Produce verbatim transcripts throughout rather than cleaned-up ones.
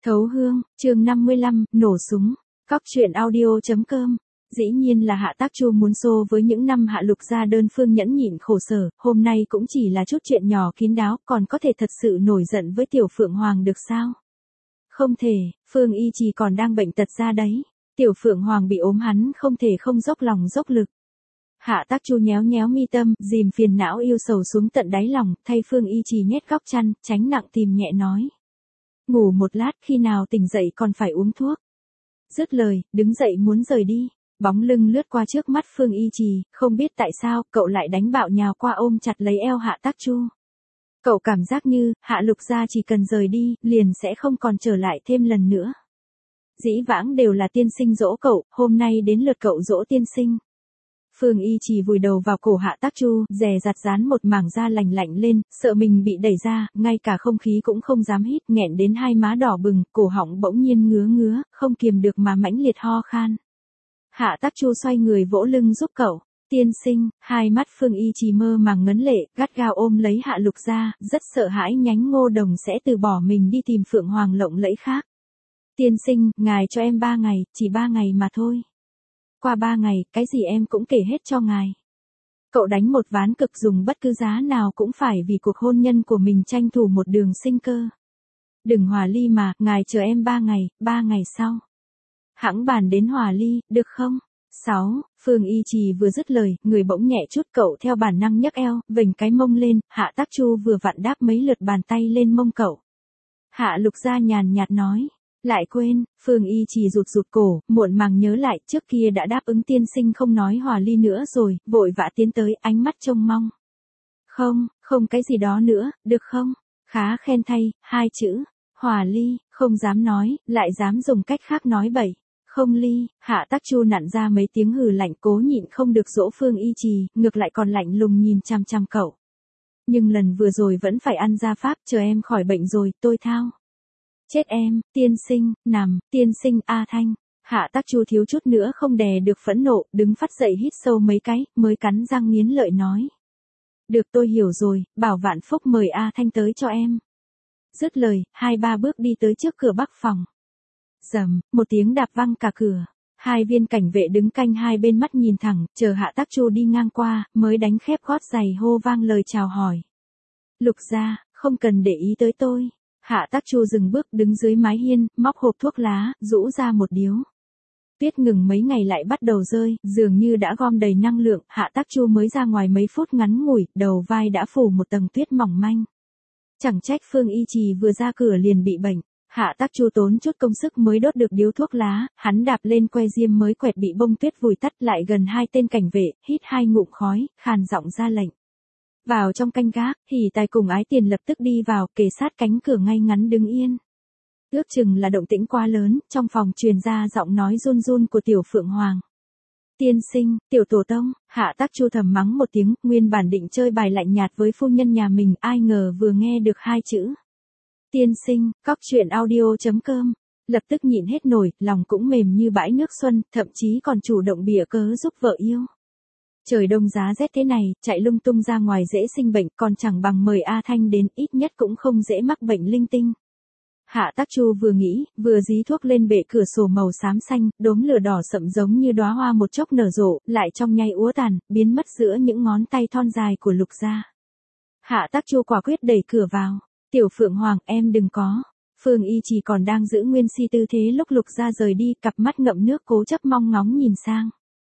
Thấu hương, chương năm mươi lăm, nổ súng. Cóc truyện audio.com. Dĩ nhiên là Hạ Tác Chu muốn xô với những năm Hạ Lục gia đơn phương nhẫn nhịn khổ sở, hôm nay cũng chỉ là chút chuyện nhỏ kín đáo, còn có thể thật sự nổi giận với Tiểu Phượng Hoàng được sao? Không thể, Phương Y Trì còn đang bệnh tật ra đấy. Tiểu Phượng Hoàng bị ốm hắn không thể không dốc lòng dốc lực. Hạ Tác Chu nhéo nhéo mi tâm, dìm phiền não yêu sầu xuống tận đáy lòng, thay Phương Y Trì nhét góc chăn, tránh nặng tìm nhẹ nói. Ngủ một lát, khi nào tỉnh dậy còn phải uống thuốc. Dứt lời, đứng dậy muốn rời đi. Bóng lưng lướt qua trước mắt Phương Y Trì, không biết tại sao, cậu lại đánh bạo nhào qua ôm chặt lấy eo Hạ Tác Chu. Cậu cảm giác như, Hạ Lục gia chỉ cần rời đi, liền sẽ không còn trở lại thêm lần nữa. Dĩ vãng đều là tiên sinh dỗ cậu, hôm nay đến lượt cậu dỗ tiên sinh. Phương Y Trì vùi đầu vào cổ Hạ Tác Chu, dè dặt dán một mảng da lành lạnh lên, sợ mình bị đẩy ra, ngay cả không khí cũng không dám hít, nghẹn đến hai má đỏ bừng, cổ họng bỗng nhiên ngứa ngứa, không kiềm được mà mãnh liệt ho khan. Hạ Tác Chu xoay người vỗ lưng giúp cậu. Tiên sinh, hai mắt Phương Y Trì mơ màng ngấn lệ, gắt gao ôm lấy Hạ Lục gia, rất sợ hãi nhánh ngô đồng sẽ từ bỏ mình đi tìm Phượng Hoàng lộng lẫy khác. Tiên sinh, ngài cho em ba ngày, chỉ ba ngày mà thôi. Qua ba ngày, cái gì em cũng kể hết cho ngài. Cậu đánh một ván cực dùng bất cứ giá nào cũng phải vì cuộc hôn nhân của mình tranh thủ một đường sinh cơ. Đừng hòa ly mà, ngài chờ em ba ngày, ba ngày sau. Hẵng bàn đến hòa ly, được không? sáu. Phương Y Trì vừa dứt lời, người bỗng nhẹ chút cậu theo bản năng nhấc eo, vểnh cái mông lên, Hạ Tác Chu vừa vặn đáp mấy lượt bàn tay lên mông cậu. Hạ Lục gia nhàn nhạt nói. Lại quên, Phương Y Trì rụt rụt cổ, muộn màng nhớ lại, trước kia đã đáp ứng tiên sinh không nói hòa ly nữa rồi, vội vã tiến tới, ánh mắt trông mong. Không, không cái gì đó nữa, được không? Khá khen thay, hai chữ, hòa ly, không dám nói, lại dám dùng cách khác nói bậy. Không ly, Hạ Tác Chu nặn ra mấy tiếng hừ lạnh cố nhịn không được dỗ Phương Y Trì, ngược lại còn lạnh lùng nhìn chăm chăm cậu. Nhưng lần vừa rồi vẫn phải ăn gia pháp, chờ em khỏi bệnh rồi, tôi thao. Chết em, tiên sinh, nằm, tiên sinh A Thanh. Hạ Tác Chu thiếu chút nữa không đè được phẫn nộ, đứng phát dậy hít sâu mấy cái, mới cắn răng nghiến lợi nói. Được tôi hiểu rồi, bảo Vạn Phúc mời A Thanh tới cho em. Dứt lời, hai ba bước đi tới trước cửa bắc phòng. Rầm, một tiếng đạp văng cả cửa. Hai viên cảnh vệ đứng canh hai bên mắt nhìn thẳng, chờ Hạ Tác Chu đi ngang qua, mới đánh khép gót giày hô vang lời chào hỏi. Lục gia, không cần để ý tới tôi. Hạ Tác Chu dừng bước đứng dưới mái hiên, móc hộp thuốc lá, rũ ra một điếu. Tuyết ngừng mấy ngày lại bắt đầu rơi, dường như đã gom đầy năng lượng, Hạ Tác Chu mới ra ngoài mấy phút ngắn ngủi, đầu vai đã phủ một tầng tuyết mỏng manh. Chẳng trách Phương Y Trì vừa ra cửa liền bị bệnh. Hạ Tác Chu tốn chút công sức mới đốt được điếu thuốc lá, hắn đạp lên que diêm mới quẹt bị bông tuyết vùi tắt lại gần hai tên cảnh vệ, hít hai ngụm khói, khàn giọng ra lệnh. Vào trong canh gác, Hỉ Tài cùng Ái Tiền lập tức đi vào, kề sát cánh cửa ngay ngắn đứng yên. Ước chừng là động tĩnh quá lớn, trong phòng truyền ra giọng nói run run của Tiểu Phượng Hoàng. Tiên sinh, Tiểu Tổ Tông, Hạ Tác Chu thầm mắng một tiếng, nguyên bản định chơi bài lạnh nhạt với phu nhân nhà mình, ai ngờ vừa nghe được hai chữ. Tiên sinh, cóc truyện audio.com, lập tức nhịn hết nổi, lòng cũng mềm như bãi nước xuân, thậm chí còn chủ động bịa cớ giúp vợ yêu. Trời đông giá rét thế này, chạy lung tung ra ngoài dễ sinh bệnh, còn chẳng bằng mời A Thanh đến, ít nhất cũng không dễ mắc bệnh linh tinh. Hạ Tác Chu vừa nghĩ, vừa dí thuốc lên bệ cửa sổ màu xám xanh, đốm lửa đỏ sậm giống như đóa hoa một chốc nở rộ, lại trong nháy úa tàn, biến mất giữa những ngón tay thon dài của Lục gia. Hạ Tác Chu quả quyết đẩy cửa vào. Tiểu Phượng Hoàng, em đừng có. Phương Y Trì còn đang giữ nguyên si tư thế lúc Lục gia rời đi, cặp mắt ngậm nước cố chấp mong ngóng nhìn sang.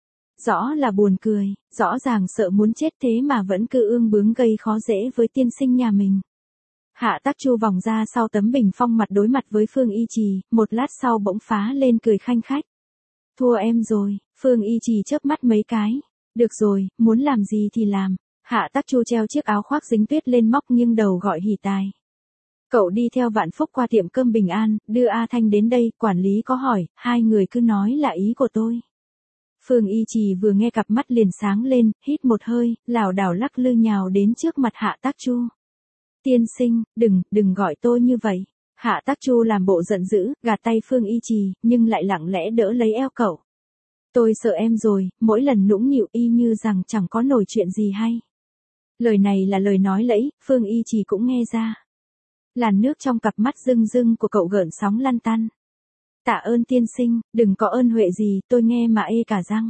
Rõ là buồn cười, rõ ràng sợ muốn chết thế mà vẫn cứ ương bướng gây khó dễ với tiên sinh nhà mình. Hạ Tác Chu vòng ra sau tấm bình phong mặt đối mặt với Phương Y Trì, một lát sau bỗng phá lên cười khanh khách. Thua em rồi, Phương Y Trì chớp mắt mấy cái. Được rồi, muốn làm gì thì làm. Hạ Tác Chu treo chiếc áo khoác dính tuyết lên móc nghiêng đầu gọi Hỉ Tài. Cậu đi theo Vạn Phúc qua tiệm cơm Bình An, đưa A Thanh đến đây, quản lý có hỏi, hai người cứ nói là ý của tôi. Phương Y Trì vừa nghe cặp mắt liền sáng lên, hít một hơi, lảo đảo lắc lư nhào đến trước mặt Hạ Tác Chu. Tiên sinh, đừng, đừng gọi tôi như vậy. Hạ Tác Chu làm bộ giận dữ, gạt tay Phương Y Trì, nhưng lại lặng lẽ đỡ lấy eo cậu. Tôi sợ em rồi, mỗi lần nũng nịu y như rằng chẳng có nổi chuyện gì hay. Lời này là lời nói lẫy, Phương Y Trì cũng nghe ra. Làn nước trong cặp mắt rưng rưng của cậu gợn sóng lăn tăn. Tạ ơn tiên sinh, đừng có ơn huệ gì, tôi nghe mà ê cả răng.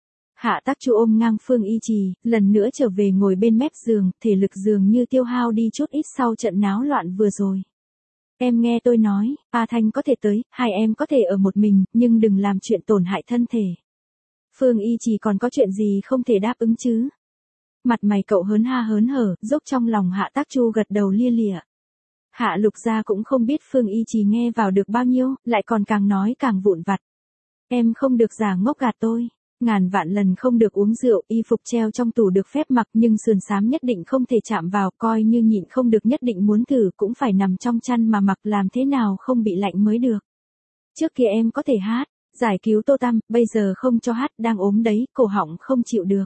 Hạ Tắc Chu ôm ngang Phương Y Trì, lần nữa trở về ngồi bên mép giường, thể lực dường như tiêu hao đi chút ít sau trận náo loạn vừa rồi. Em nghe tôi nói, A Thanh có thể tới, hai em có thể ở một mình, nhưng đừng làm chuyện tổn hại thân thể. Phương Y Trì còn có chuyện gì không thể đáp ứng chứ? Mặt mày cậu hớn ha hớn hở, dốc trong lòng Hạ Tắc Chu gật đầu lia lịa. Hạ Lục Gia cũng không biết Phương Y Trì nghe vào được bao nhiêu, lại còn càng nói càng vụn vặt. Em không được giả ngốc gạt tôi. Ngàn vạn lần không được uống rượu, y phục treo trong tủ được phép mặc nhưng sườn xám nhất định không thể chạm vào, coi như nhịn không được nhất định muốn thử cũng phải nằm trong chăn mà mặc, làm thế nào không bị lạnh mới được. Trước kia em có thể hát, giải cứu Tô Tăm, bây giờ không cho hát, đang ốm đấy, cổ họng không chịu được.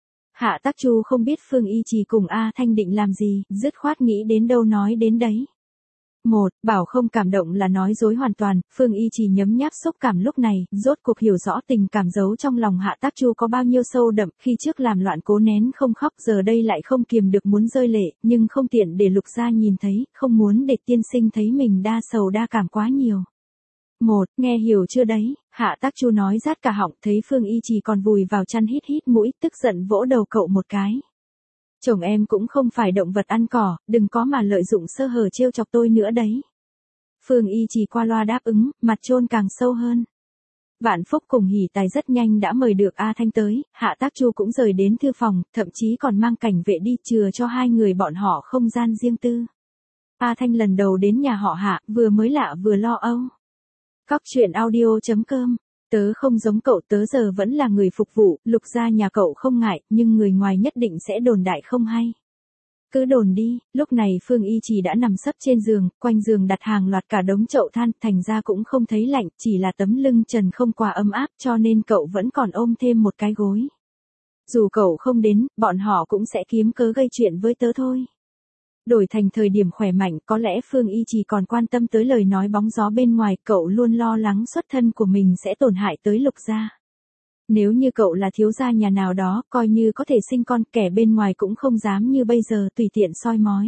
Hạ Tắc Chu không biết Phương Y Trì cùng A Thanh định làm gì, dứt khoát nghĩ đến đâu nói đến đấy. Một, bảo không cảm động là nói dối hoàn toàn, Phương Y Trì nhấm nháp xúc cảm lúc này, rốt cuộc hiểu rõ tình cảm giấu trong lòng Hạ Tắc Chu có bao nhiêu sâu đậm, khi trước làm loạn cố nén không khóc, giờ đây lại không kiềm được muốn rơi lệ, nhưng không tiện để Lục Gia nhìn thấy, không muốn để tiên sinh thấy mình đa sầu đa cảm quá nhiều. Một, nghe hiểu chưa đấy, Hạ Tắc Chu nói rát cả họng, thấy Phương Y Trì còn vùi vào chăn hít hít mũi, tức giận vỗ đầu cậu một cái. Chồng em cũng không phải động vật ăn cỏ, đừng có mà lợi dụng sơ hở trêu chọc tôi nữa đấy. Phương Y Trì qua loa đáp ứng, mặt chôn càng sâu hơn. Vạn Phúc cùng Hỷ Tài rất nhanh đã mời được A Thanh tới, Hạ Tắc Chu cũng rời đến thư phòng, thậm chí còn mang cảnh vệ đi chừa cho hai người bọn họ không gian riêng tư. A Thanh lần đầu đến nhà họ Hạ, vừa mới lạ vừa lo âu. Cóc truyện audio chấm com. Tớ không giống cậu, tớ giờ vẫn là người phục vụ, Lục Gia nhà cậu không ngại, nhưng người ngoài nhất định sẽ đồn đại không hay. Cứ đồn đi, lúc này Phương Y Trì đã nằm sấp trên giường, quanh giường đặt hàng loạt cả đống chậu than, thành ra cũng không thấy lạnh, chỉ là tấm lưng trần không quá ấm áp cho nên cậu vẫn còn ôm thêm một cái gối. Dù cậu không đến, bọn họ cũng sẽ kiếm cớ gây chuyện với tớ thôi. Đổi thành thời điểm khỏe mạnh, có lẽ Phương Y Trì còn quan tâm tới lời nói bóng gió bên ngoài, cậu luôn lo lắng xuất thân của mình sẽ tổn hại tới Lục Gia. Nếu như cậu là thiếu gia nhà nào đó, coi như có thể sinh con, kẻ bên ngoài cũng không dám như bây giờ tùy tiện soi mói.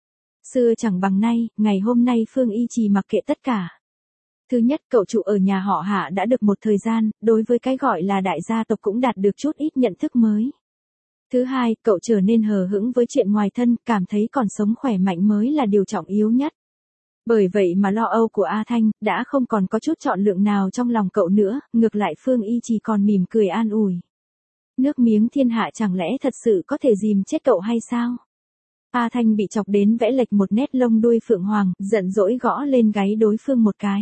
Xưa chẳng bằng nay, ngày hôm nay Phương Y Trì mặc kệ tất cả. Thứ nhất, cậu trụ ở nhà họ Hạ đã được một thời gian, đối với cái gọi là đại gia tộc cũng đạt được chút ít nhận thức mới. Thứ hai, cậu trở nên hờ hững với chuyện ngoài thân, cảm thấy còn sống khỏe mạnh mới là điều trọng yếu nhất. Bởi vậy mà lo âu của A Thanh, đã không còn có chút chọn lựa nào trong lòng cậu nữa, ngược lại Phương Y Trì còn mỉm cười an ủi. Nước miếng thiên hạ chẳng lẽ thật sự có thể dìm chết cậu hay sao? A Thanh bị chọc đến vẽ lệch một nét lông đuôi phượng hoàng, giận dỗi gõ lên gáy đối phương một cái.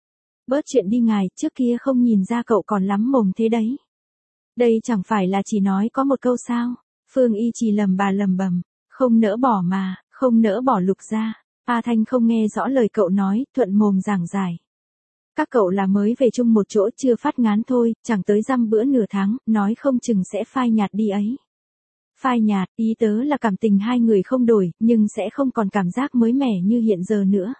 Bớt chuyện đi ngài, trước kia không nhìn ra cậu còn lắm mồm thế đấy. Đây chẳng phải là chỉ nói có một câu sao? Phương Y Trì lầm bà lầm bầm, không nỡ bỏ mà, không nỡ bỏ Lục Gia. A Thanh không nghe rõ lời cậu nói, thuận mồm giảng giải. Các cậu là mới về chung một chỗ chưa phát ngán thôi, chẳng tới dăm bữa nửa tháng, nói không chừng sẽ phai nhạt đi ấy. Phai nhạt, ý tớ là cảm tình hai người không đổi, nhưng sẽ không còn cảm giác mới mẻ như hiện giờ nữa.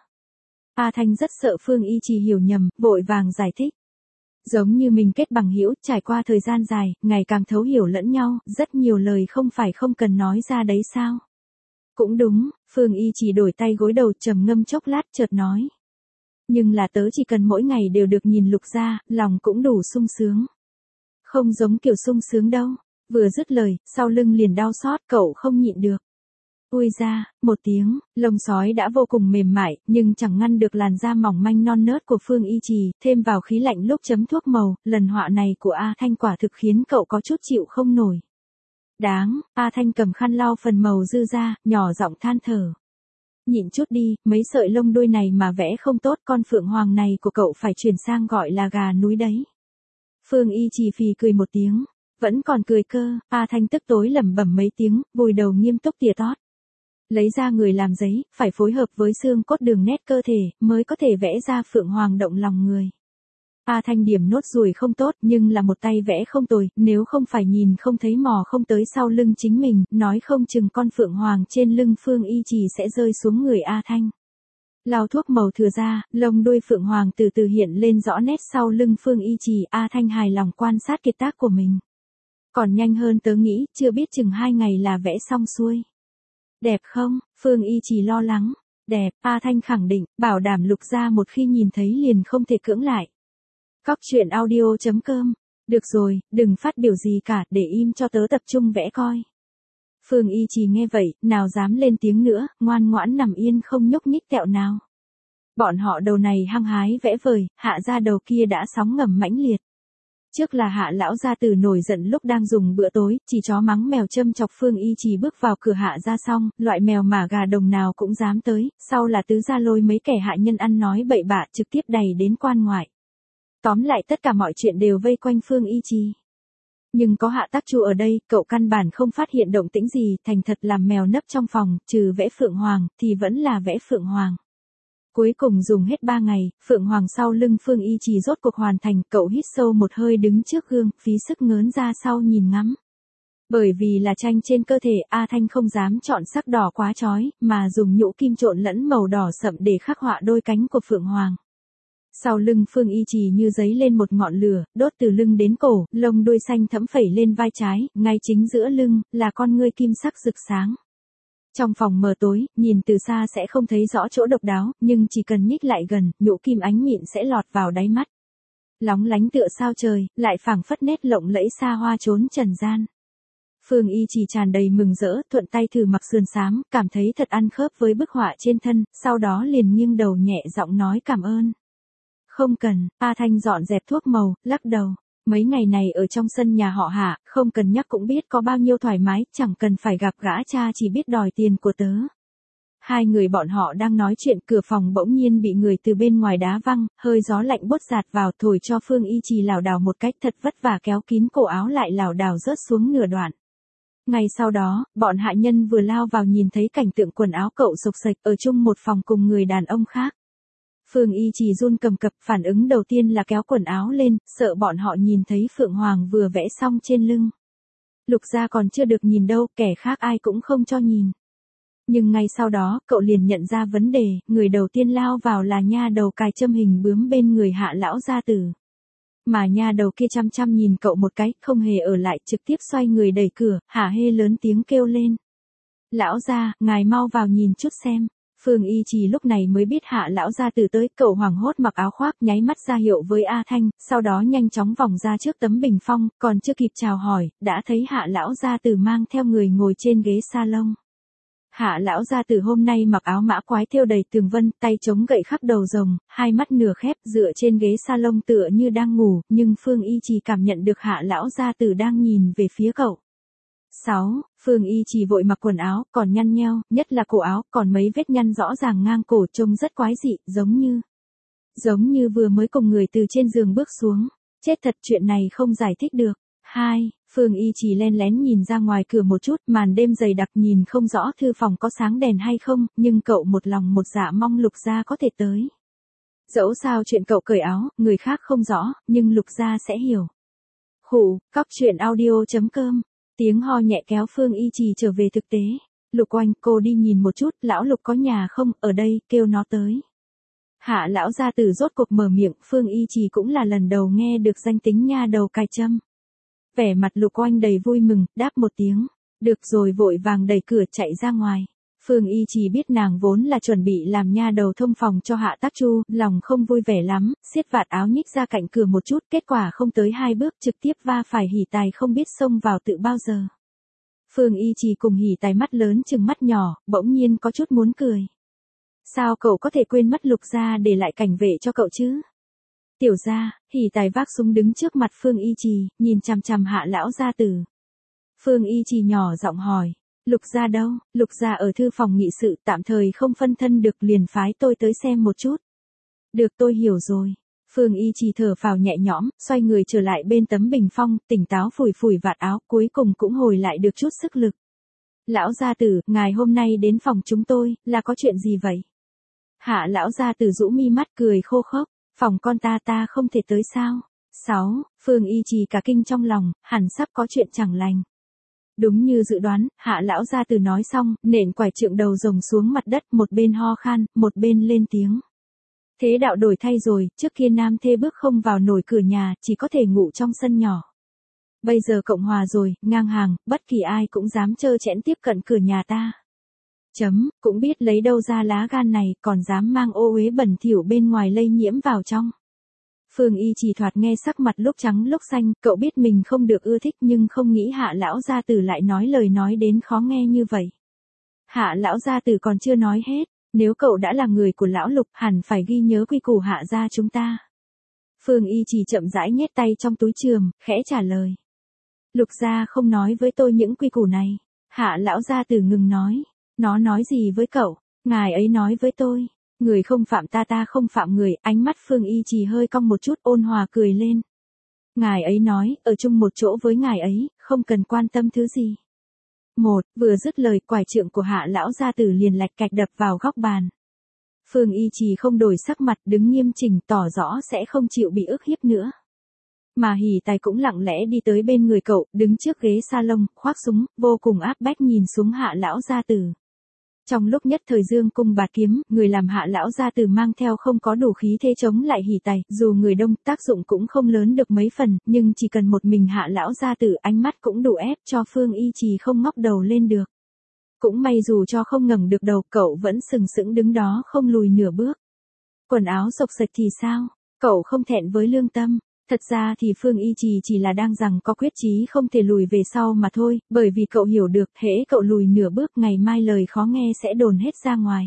A Thanh rất sợ Phương Y Trì hiểu nhầm, vội vàng giải thích. Giống như mình kết bằng hữu, trải qua thời gian dài, ngày càng thấu hiểu lẫn nhau, rất nhiều lời không phải không cần nói ra đấy sao. Cũng đúng, Phương Y Trì đổi tay gối đầu trầm ngâm chốc lát chợt nói. Nhưng là tớ chỉ cần mỗi ngày đều được nhìn Lục Gia, lòng cũng đủ sung sướng. Không giống kiểu sung sướng đâu, vừa dứt lời, sau lưng liền đau xót, cậu không nhịn được. Ui ra, một tiếng, lông sói đã vô cùng mềm mại, nhưng chẳng ngăn được làn da mỏng manh non nớt của Phương Y Trì, thêm vào khí lạnh lúc chấm thuốc màu, lần họa này của A Thanh quả thực khiến cậu có chút chịu không nổi. Đáng, A Thanh cầm khăn lau phần màu dư ra, nhỏ giọng than thở. Nhịn chút đi, mấy sợi lông đuôi này mà vẽ không tốt, con phượng hoàng này của cậu phải chuyển sang gọi là gà núi đấy. Phương Y Trì phì cười một tiếng, vẫn còn cười cơ, A Thanh tức tối lẩm bẩm mấy tiếng, vùi đầu nghiêm túc tỉa tót. Lấy ra người làm giấy, phải phối hợp với xương cốt đường nét cơ thể, mới có thể vẽ ra phượng hoàng động lòng người. A Thanh điểm nốt ruồi không tốt, nhưng là một tay vẽ không tồi, nếu không phải nhìn không thấy mò không tới sau lưng chính mình, nói không chừng con phượng hoàng trên lưng Phương Y Trì sẽ rơi xuống người A Thanh. Lau thuốc màu thừa ra, lông đuôi phượng hoàng từ từ hiện lên rõ nét sau lưng Phương Y Trì, A Thanh hài lòng quan sát kiệt tác của mình. Còn nhanh hơn tớ nghĩ, chưa biết chừng hai ngày là vẽ xong xuôi. Đẹp không? Phương Y Trì lo lắng. Đẹp, A Thanh khẳng định, bảo đảm Lục gia một khi nhìn thấy liền không thể cưỡng lại. Cóc truyện audio chấm com. Được rồi, đừng phát biểu gì cả, để im cho tớ tập trung vẽ coi. Phương Y Trì nghe vậy, nào dám lên tiếng nữa, ngoan ngoãn nằm yên không nhúc nhích tẹo nào. Bọn họ đầu này hăng hái vẽ vời, hạ gia đầu kia đã sóng ngầm mãnh liệt. Trước là hạ lão gia tử nổi giận lúc đang dùng bữa tối, chỉ chó mắng mèo châm chọc Phương Y Trì bước vào cửa hạ gia xong, loại mèo mà gà đồng nào cũng dám tới, sau là tứ gia lôi mấy kẻ hạ nhân ăn nói bậy bạ trực tiếp đày đến quan ngoại. Tóm lại tất cả mọi chuyện đều vây quanh Phương Y Trì. Nhưng có Hạ Tác Chu ở đây, cậu căn bản không phát hiện động tĩnh gì, thành thật làm mèo nấp trong phòng, trừ vẽ Phượng Hoàng, thì vẫn là vẽ Phượng Hoàng. Cuối cùng dùng hết ba ngày, Phượng Hoàng sau lưng Phương Y Trì rốt cuộc hoàn thành, cậu hít sâu một hơi đứng trước gương, phí sức ngớn ra sau nhìn ngắm. Bởi vì là tranh trên cơ thể, A Thanh không dám chọn sắc đỏ quá chói, mà dùng nhũ kim trộn lẫn màu đỏ sậm để khắc họa đôi cánh của Phượng Hoàng. Sau lưng Phương Y Trì như giấy lên một ngọn lửa, đốt từ lưng đến cổ, lông đuôi xanh thẫm phẩy lên vai trái, ngay chính giữa lưng, là con ngươi kim sắc rực sáng. Trong phòng mờ tối, nhìn từ xa sẽ không thấy rõ chỗ độc đáo, nhưng chỉ cần nhích lại gần, nhũ kim ánh mịn sẽ lọt vào đáy mắt. Lóng lánh tựa sao trời, lại phảng phất nét lộng lẫy xa hoa trốn trần gian. Phương Y Trì tràn đầy mừng rỡ, thuận tay thử mặc sườn xám, cảm thấy thật ăn khớp với bức họa trên thân, sau đó liền nghiêng đầu nhẹ giọng nói cảm ơn. Không cần, A Thanh dọn dẹp thuốc màu, lắc đầu. Mấy ngày này ở trong sân nhà họ Hạ, không cần nhắc cũng biết có bao nhiêu thoải mái, chẳng cần phải gặp gã cha chỉ biết đòi tiền của tớ. Hai người bọn họ đang nói chuyện, cửa phòng bỗng nhiên bị người từ bên ngoài đá văng, hơi gió lạnh buốt giạt vào thổi cho Phương Y Trì lảo đảo một cách thật vất vả kéo kín cổ áo lại lảo đảo rớt xuống nửa đoạn. Ngay sau đó, bọn hạ nhân vừa lao vào nhìn thấy cảnh tượng quần áo cậu xộc xệch ở chung một phòng cùng người đàn ông khác. Phương Y Trì run cầm cập, phản ứng đầu tiên là kéo quần áo lên, sợ bọn họ nhìn thấy Phượng Hoàng vừa vẽ xong trên lưng. Lục gia còn chưa được nhìn đâu, kẻ khác ai cũng không cho nhìn. Nhưng ngay sau đó, cậu liền nhận ra vấn đề, người đầu tiên lao vào là nha đầu cài châm hình bướm bên người Hạ lão gia tử. Mà nha đầu kia chăm chăm nhìn cậu một cái, không hề ở lại, trực tiếp xoay người đẩy cửa, hả hê lớn tiếng kêu lên. Lão gia, ngài mau vào nhìn chút xem. Phương Y Trì lúc này mới biết Hạ lão gia tử tới, cậu hoảng hốt mặc áo khoác nháy mắt ra hiệu với A Thanh, sau đó nhanh chóng vòng ra trước tấm bình phong, còn chưa kịp chào hỏi, đã thấy Hạ lão gia tử mang theo người ngồi trên ghế salon. Hạ lão gia tử hôm nay mặc áo mã quái thêu đầy tường vân, tay chống gậy khắc đầu rồng, hai mắt nửa khép, dựa trên ghế salon tựa như đang ngủ, nhưng Phương Y Trì cảm nhận được Hạ lão gia tử đang nhìn về phía cậu. sáu. Phương Y Trì vội mặc quần áo, còn nhăn nheo, nhất là cổ áo, còn mấy vết nhăn rõ ràng ngang cổ trông rất quái dị, giống như... Giống như vừa mới cùng người từ trên giường bước xuống. Chết thật, chuyện này không giải thích được. hai. Phương Y Trì len lén nhìn ra ngoài cửa một chút, màn đêm dày đặc nhìn không rõ thư phòng có sáng đèn hay không, nhưng cậu một lòng một dạ mong Lục gia có thể tới. Dẫu sao chuyện cậu cởi áo, người khác không rõ, nhưng Lục gia sẽ hiểu. Khủ, cóc truyện audio chấm com. Tiếng ho nhẹ kéo Phương Y Trì trở về thực tế. Lục Oanh, cô đi nhìn một chút, lão Lục có nhà không, ở đây, kêu nó tới. Hạ lão gia tử rốt cuộc mở miệng, Phương Y Trì cũng là lần đầu nghe được danh tính nha đầu cài châm. Vẻ mặt Lục Oanh đầy vui mừng, đáp một tiếng. Được rồi, vội vàng đẩy cửa chạy ra ngoài. Phương Y Trì biết nàng vốn là chuẩn bị làm nha đầu thông phòng cho Hạ Tác Chu, lòng không vui vẻ lắm, siết vạt áo nhích ra cạnh cửa một chút, kết quả không tới hai bước trực tiếp va phải Hỉ Tài không biết xông vào tự bao giờ. Phương Y Trì cùng Hỉ Tài mắt lớn chừng mắt nhỏ, bỗng nhiên có chút muốn cười. Sao cậu có thể quên mất Lục gia để lại cảnh vệ cho cậu chứ? Tiểu gia, Hỉ Tài vác súng đứng trước mặt Phương Y Trì, nhìn chằm chằm Hạ lão gia tử. Phương Y Trì nhỏ giọng hỏi. Lục gia đâu? Lục gia ở thư phòng nghị sự, tạm thời không phân thân được, liền phái tôi tới xem một chút. Được, tôi hiểu rồi. Phương Y Trì thở phào nhẹ nhõm, xoay người trở lại bên tấm bình phong, tỉnh táo phủi phủi vạt áo, cuối cùng cũng hồi lại được chút sức lực. Lão gia tử, ngài hôm nay đến phòng chúng tôi, là có chuyện gì vậy? Hạ lão gia tử rũ mi mắt cười khô khốc, phòng con ta ta không thể tới sao? sáu. Phương Y Trì cả kinh trong lòng, hẳn sắp có chuyện chẳng lành. Đúng như dự đoán, Hạ lão gia tử nói xong, nện quải trượng đầu rồng xuống mặt đất, một bên ho khan, một bên lên tiếng. Thế đạo đổi thay rồi, trước kia nam thê bước không vào nổi cửa nhà, chỉ có thể ngủ trong sân nhỏ. Bây giờ Cộng hòa rồi, ngang hàng, bất kỳ ai cũng dám trơ trẽn tiếp cận cửa nhà ta. Chấm, cũng biết lấy đâu ra lá gan này, còn dám mang ô uế bẩn thỉu bên ngoài lây nhiễm vào trong. Phương Y Trì thoạt nghe sắc mặt lúc trắng lúc xanh, cậu biết mình không được ưa thích nhưng không nghĩ Hạ lão gia tử lại nói lời nói đến khó nghe như vậy. Hạ lão gia tử còn chưa nói hết, nếu cậu đã là người của lão Lục hẳn phải ghi nhớ quy củ Hạ gia chúng ta. Phương Y Trì chậm rãi nhét tay trong túi chườm, khẽ trả lời. Lục gia không nói với tôi những quy củ này. Hạ lão gia tử ngừng nói. Nó nói gì với cậu? Ngài ấy nói với tôi. Người không phạm ta ta không phạm người. Ánh mắt Phương Y Trì hơi cong một chút ôn hòa cười lên. Ngài ấy nói, ở chung một chỗ với ngài ấy, không cần quan tâm thứ gì. Một, vừa dứt lời quải trượng của Hạ lão gia tử liền lạch cạch đập vào góc bàn. Phương Y Trì không đổi sắc mặt đứng nghiêm chỉnh tỏ rõ sẽ không chịu bị ức hiếp nữa. Mà Hỉ Tài cũng lặng lẽ đi tới bên người cậu, đứng trước ghế salon, khoác súng, vô cùng áp bách nhìn xuống Hạ lão gia tử. Trong lúc nhất thời dương cung bạt kiếm, người làm Hạ lão gia tử mang theo không có đủ khí thế chống lại Hỉ Tài, dù người đông, tác dụng cũng không lớn được mấy phần, nhưng chỉ cần một mình Hạ lão gia tử ánh mắt cũng đủ ép cho Phương Y Trì không ngóc đầu lên được. Cũng may dù cho không ngẩng được đầu, cậu vẫn sừng sững đứng đó không lùi nửa bước. Quần áo xộc xệch thì sao? Cậu không thẹn với lương tâm. Thật ra thì Phương Y Trì chỉ là đang rằng có quyết chí không thể lùi về sau mà thôi, bởi vì cậu hiểu được, hễ cậu lùi nửa bước ngày mai lời khó nghe sẽ đồn hết ra ngoài.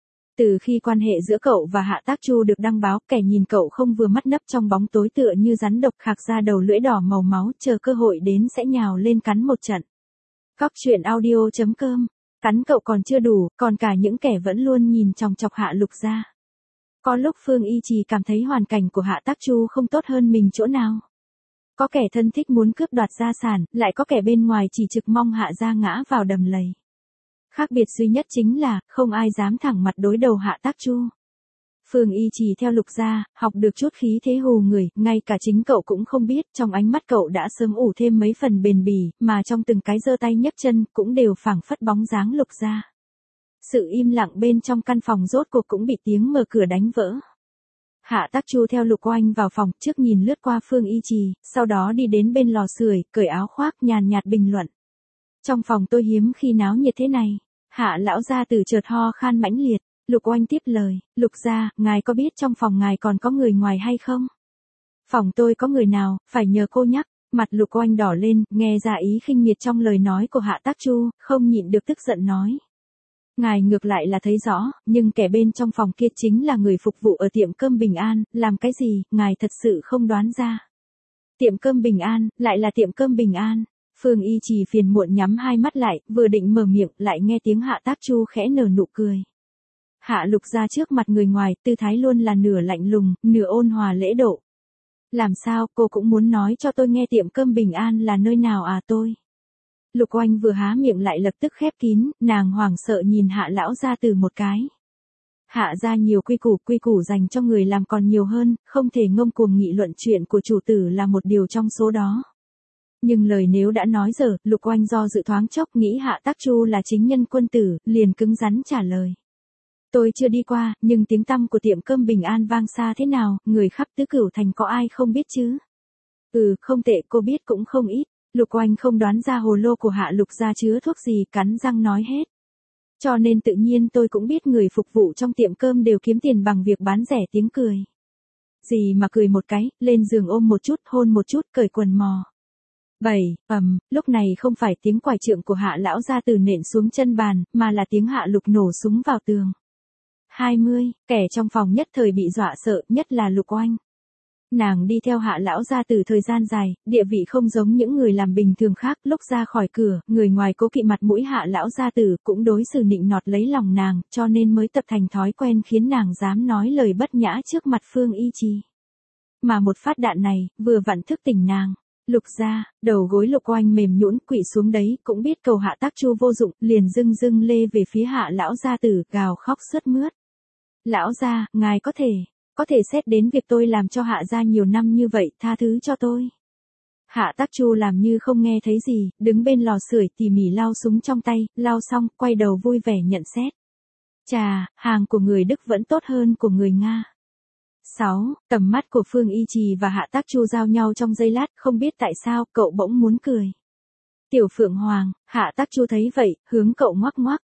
Từ khi quan hệ giữa cậu và Hạ Tác Chu được đăng báo, kẻ nhìn cậu không vừa mắt nấp trong bóng tối tựa như rắn độc khạc ra đầu lưỡi đỏ màu máu, chờ cơ hội đến sẽ nhào lên cắn một trận. Cóc truyện audio chấm com, cắn cậu còn chưa đủ, còn cả những kẻ vẫn luôn nhìn chòng chọc Hạ Lục gia. Có lúc Phương Y Trì cảm thấy hoàn cảnh của Hạ Tác Chu không tốt hơn mình chỗ nào. Có kẻ thân thích muốn cướp đoạt gia sản, lại có kẻ bên ngoài chỉ trực mong Hạ gia ngã vào đầm lầy. Khác biệt duy nhất chính là, không ai dám thẳng mặt đối đầu Hạ Tác Chu. Phương Y Trì theo Lục gia, học được chút khí thế hù người, ngay cả chính cậu cũng không biết, trong ánh mắt cậu đã sớm ủ thêm mấy phần bền bỉ, mà trong từng cái giơ tay nhấc chân, cũng đều phảng phất bóng dáng Lục gia. Sự im lặng bên trong căn phòng rốt cuộc cũng bị tiếng mở cửa đánh vỡ. Hạ Tác Chu theo Lục Oanh vào phòng, trước nhìn lướt qua Phương Y Trì, sau đó đi đến bên lò sưởi, cởi áo khoác nhàn nhạt bình luận. Trong phòng tôi hiếm khi náo nhiệt thế này. Hạ lão gia tử chợt ho khan mãnh liệt. Lục Oanh tiếp lời, Lục gia, ngài có biết trong phòng ngài còn có người ngoài hay không? Phòng tôi có người nào, phải nhờ cô nhắc. Mặt Lục Oanh đỏ lên, nghe ra ý khinh miệt trong lời nói của Hạ Tác Chu, không nhịn được tức giận nói. Ngài ngược lại là thấy rõ, nhưng kẻ bên trong phòng kia chính là người phục vụ ở tiệm cơm Bình An, làm cái gì, ngài thật sự không đoán ra. Tiệm cơm Bình An, lại là tiệm cơm Bình An. Phương Y Trì phiền muộn nhắm hai mắt lại, vừa định mở miệng, lại nghe tiếng Hạ Tác Chu khẽ nở nụ cười. Hạ Lục ra trước mặt người ngoài, tư thái luôn là nửa lạnh lùng, nửa ôn hòa lễ độ. Làm sao, cô cũng muốn nói cho tôi nghe tiệm cơm Bình An là nơi nào à tôi? Lục Oanh vừa há miệng lại lập tức khép kín, nàng hoảng sợ nhìn Hạ lão gia tử một cái. Hạ gia nhiều quy củ, quy củ dành cho người làm còn nhiều hơn, không thể ngông cuồng nghị luận chuyện của chủ tử là một điều trong số đó. Nhưng lời nếu đã nói dở, Lục Oanh do dự thoáng chốc nghĩ Hạ Tác Chu là chính nhân quân tử, liền cứng rắn trả lời. Tôi chưa đi qua, nhưng tiếng tăm của tiệm cơm Bình An vang xa thế nào, người khắp tứ cửu thành có ai không biết chứ? Ừ, không tệ, cô biết cũng không ít. Lục Oanh không đoán ra hồ lô của Hạ Lục gia chứa thuốc gì, cắn răng nói hết. Cho nên tự nhiên tôi cũng biết người phục vụ trong tiệm cơm đều kiếm tiền bằng việc bán rẻ tiếng cười. Gì mà cười một cái, lên giường ôm một chút, hôn một chút, cởi quần mò. Bảy, ầm, lúc này không phải tiếng quải trượng của Hạ lão gia tử nện xuống chân bàn, mà là tiếng Hạ Lục nổ súng vào tường. hai mươi, kẻ trong phòng nhất thời bị dọa sợ, nhất là Lục Oanh. Nàng đi theo Hạ lão gia tử thời gian dài, địa vị không giống những người làm bình thường khác, lúc ra khỏi cửa, người ngoài cố kỵ mặt mũi Hạ lão gia tử cũng đối xử nịnh nọt lấy lòng nàng, cho nên mới tập thành thói quen khiến nàng dám nói lời bất nhã trước mặt Phương Y Trì. Mà một phát đạn này, vừa vặn thức tỉnh nàng. Lục gia, đầu gối Lục Oanh mềm nhũn quỵ xuống đấy, cũng biết cầu Hạ Tác Chu vô dụng, liền dưng dưng lê về phía Hạ lão gia tử, gào khóc sướt mướt. Lão gia, ngài có thể, có thể xét đến việc tôi làm cho Hạ gia nhiều năm như vậy, tha thứ cho tôi. Hạ Tác Chu làm như không nghe thấy gì, đứng bên lò sưởi tỉ mỉ lau súng trong tay, lau xong, quay đầu vui vẻ nhận xét. Chà, hàng của người Đức vẫn tốt hơn của người Nga. sáu. Tầm mắt của Phương Y Trì và Hạ Tác Chu giao nhau trong giây lát, không biết tại sao, cậu bỗng muốn cười. Tiểu Phượng Hoàng, Hạ Tác Chu thấy vậy, hướng cậu ngoắc ngoắc,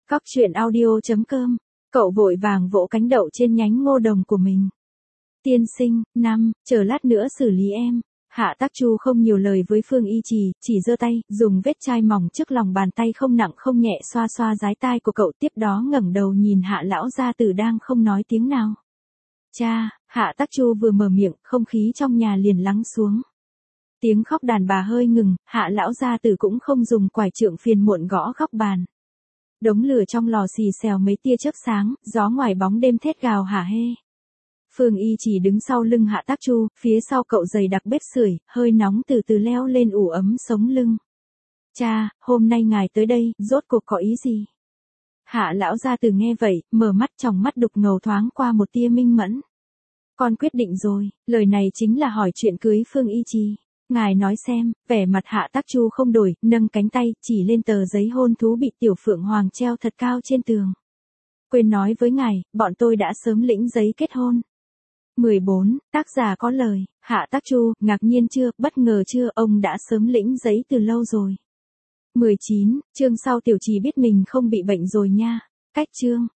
Cóc truyện audio chấm com. Cậu vội vàng vỗ cánh đậu trên nhánh ngô đồng của mình. Tiên sinh, năm, chờ lát nữa xử lý em. Hạ Tác Chu không nhiều lời với Phương Y Trì, chỉ giơ tay, dùng vết chai mỏng trước lòng bàn tay không nặng không nhẹ xoa xoa dái tai của cậu, tiếp đó ngẩng đầu nhìn Hạ lão gia tử đang không nói tiếng nào. Cha, Hạ Tác Chu vừa mở miệng, không khí trong nhà liền lắng xuống. Tiếng khóc đàn bà hơi ngừng, Hạ lão gia tử cũng không dùng quải trượng phiền muộn gõ góc bàn. Đống lửa trong lò xì xèo mấy tia chớp sáng, gió ngoài bóng đêm thét gào hả hê. Phương Y Chỉ đứng sau lưng Hạ Tác Chu, phía sau cậu giày đặc bếp sưởi, hơi nóng từ từ leo lên ủ ấm sống lưng. Cha, hôm nay ngài tới đây, rốt cuộc có ý gì? Hạ lão gia tử nghe vậy, mở mắt, trong mắt đục ngầu thoáng qua một tia minh mẫn. Con quyết định rồi, lời này chính là hỏi chuyện cưới Phương Y Trì. Ngài nói xem, vẻ mặt Hạ Tác Chu không đổi, nâng cánh tay, chỉ lên tờ giấy hôn thú bị Tiểu Phượng Hoàng treo thật cao trên tường. Quên nói với ngài, bọn tôi đã sớm lĩnh giấy kết hôn. mười bốn, tác giả có lời, Hạ Tác Chu, ngạc nhiên chưa, bất ngờ chưa, ông đã sớm lĩnh giấy từ lâu rồi. mười chín, chương sau Tiểu Trì biết mình không bị bệnh rồi nha. Cách chương.